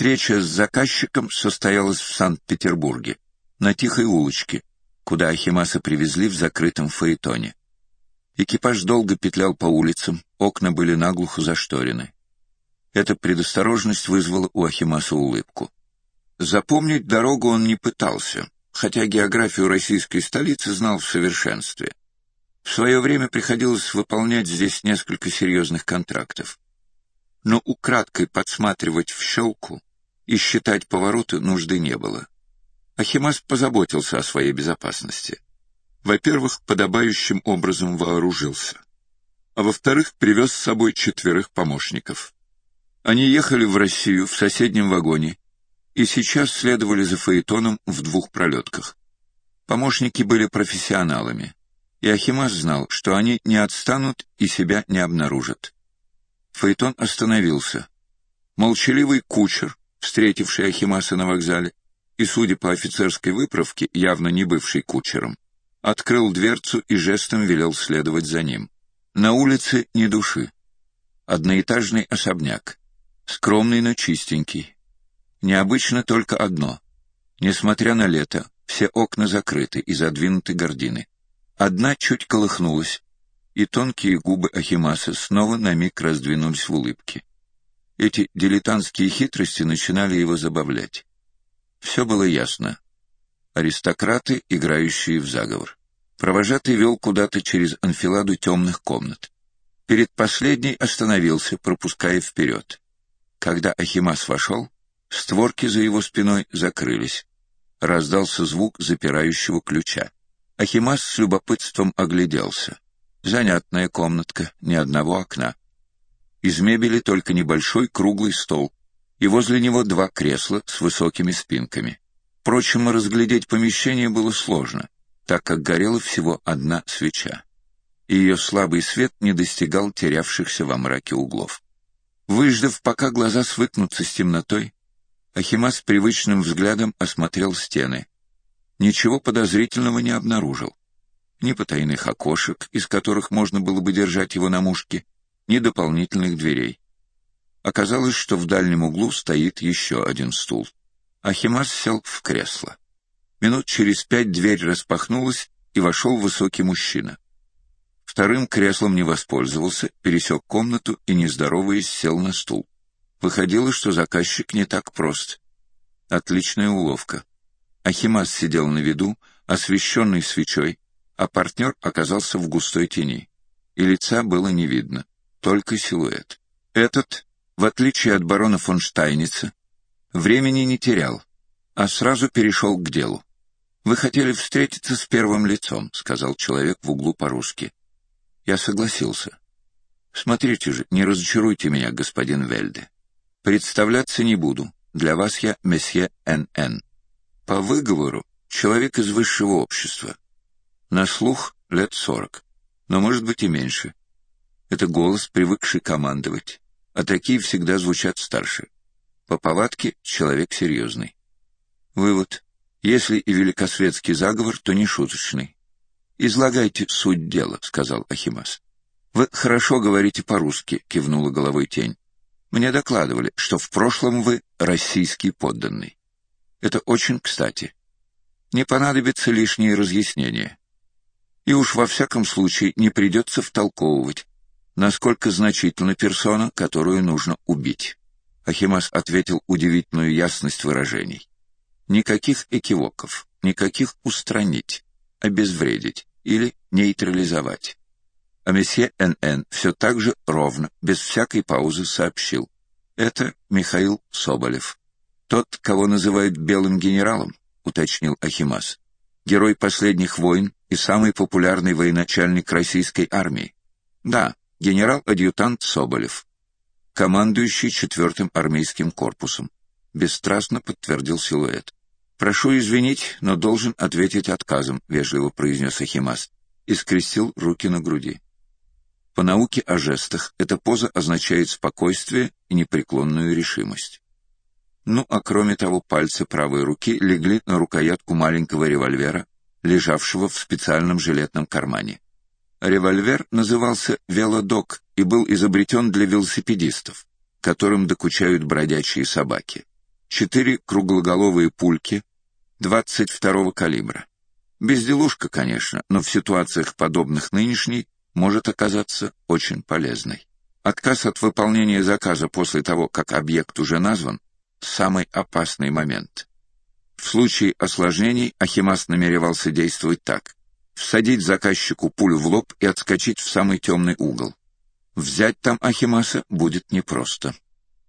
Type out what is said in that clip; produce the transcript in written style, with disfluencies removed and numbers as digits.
Встреча с заказчиком состоялась в Санкт-Петербурге, на тихой улочке, куда Ахимаса привезли в закрытом фаэтоне. Экипаж долго петлял по улицам, окна были наглухо зашторены. Эта предосторожность вызвала у Ахимаса улыбку. Запомнить дорогу он не пытался, хотя географию российской столицы знал в совершенстве. В свое время приходилось выполнять здесь несколько серьезных контрактов. Но украдкой подсматривать в щелку и считать повороты нужды не было. Ахимас позаботился о своей безопасности. Во-первых, подобающим образом вооружился, а во-вторых, привез с собой 4 помощников. Они ехали в Россию в соседнем вагоне и сейчас следовали за фаэтоном в 2 пролетках. Помощники были профессионалами, и Ахимас знал, что они не отстанут и себя не обнаружат. Фаэтон остановился. Молчаливый кучер, встретивший Ахимаса на вокзале, и, судя по офицерской выправке, явно не бывший кучером, открыл дверцу и жестом велел следовать за ним. На улице ни души. Одноэтажный особняк. Скромный, но чистенький. Необычно только одно. Несмотря на лето, все окна закрыты и задвинуты гардины. Одна чуть колыхнулась, и тонкие губы Ахимаса снова на миг раздвинулись в улыбке. Эти дилетантские хитрости начинали его забавлять. Все было ясно. Аристократы, играющие в заговор. Провожатый вел куда-то через анфиладу темных комнат. Перед последней остановился, пропуская вперед. Когда Ахимас вошел, створки за его спиной закрылись. Раздался звук запирающего ключа. Ахимас с любопытством огляделся. Занятная комнатка, ни одного окна. Из мебели только небольшой круглый стол, и возле него 2 кресла с высокими спинками. Впрочем, разглядеть помещение было сложно, так как горела всего 1 свеча, и ее слабый свет не достигал терявшихся во мраке углов. Выждав, пока глаза свыкнутся с темнотой, Ахимас привычным взглядом осмотрел стены. Ничего подозрительного не обнаружил. Ни потайных окошек, из которых можно было бы держать его на мушке, ни дополнительных дверей. Оказалось, что в дальнем углу стоит еще 1 стул. Ахимас сел в кресло. Минут через 5 дверь распахнулась, и вошел высокий мужчина. Вторым креслом не воспользовался, пересек комнату и, не здороваясь, сел на стул. Выходило, что заказчик не так прост. Отличная уловка. Ахимас сидел на виду, освещенный свечой, а партнер оказался в густой тени, и лица было не видно, только силуэт. Этот, в отличие от барона фон Штайница, времени не терял, а сразу перешел к делу. «Вы хотели встретиться с первым лицом», — сказал человек в углу по-русски. Я согласился. «Смотрите же, не разочаруйте меня, господин Вельде. Представляться не буду, для вас я месье Н.Н. По выговору человек из высшего общества. На слух лет 40, но может быть и меньше. Это голос, привыкший командовать, а такие всегда звучат старше. По повадке человек серьезный. Вывод. Если и великосветский заговор, то не шуточный. «Излагайте суть дела», — сказал Ахимас. «Вы хорошо говорите по-русски», — кивнула головой тень. «Мне докладывали, что в прошлом вы российский подданный. Это очень кстати. Не понадобятся лишние разъяснения. И уж во всяком случае не придется втолковывать, насколько значительна персона, которую нужно убить». Ахимас ответил удивительную ясность выражений. Никаких экивоков, никаких устранить, обезвредить или нейтрализовать. А месье Н.Н. все так же ровно, без всякой паузы сообщил. Это Михаил Соболев. Тот, кого называют белым генералом, уточнил Ахимас. Герой последних войн и самый популярный военачальник российской армии. Да, генерал-адъютант Соболев, командующий 4-м армейским корпусом. Бесстрастно подтвердил силуэт. «Прошу извинить, но должен ответить отказом», — вежливо произнес Ахимас и скрестил руки на груди. По науке о жестах эта поза означает спокойствие и непреклонную решимость. Ну, а кроме того, пальцы правой руки легли на рукоятку маленького револьвера, лежавшего в специальном жилетном кармане. Револьвер назывался «Велодок» и был изобретен для велосипедистов, которым докучают бродячие собаки. 4 круглоголовые пульки 22-го калибра. Безделушка, конечно, но в ситуациях, подобных нынешней, может оказаться очень полезной. Отказ от выполнения заказа после того, как объект уже назван, самый опасный момент. В случае осложнений Ахимас намеревался действовать так: всадить заказчику пулю в лоб и отскочить в самый темный угол. Взять там Ахимаса будет непросто.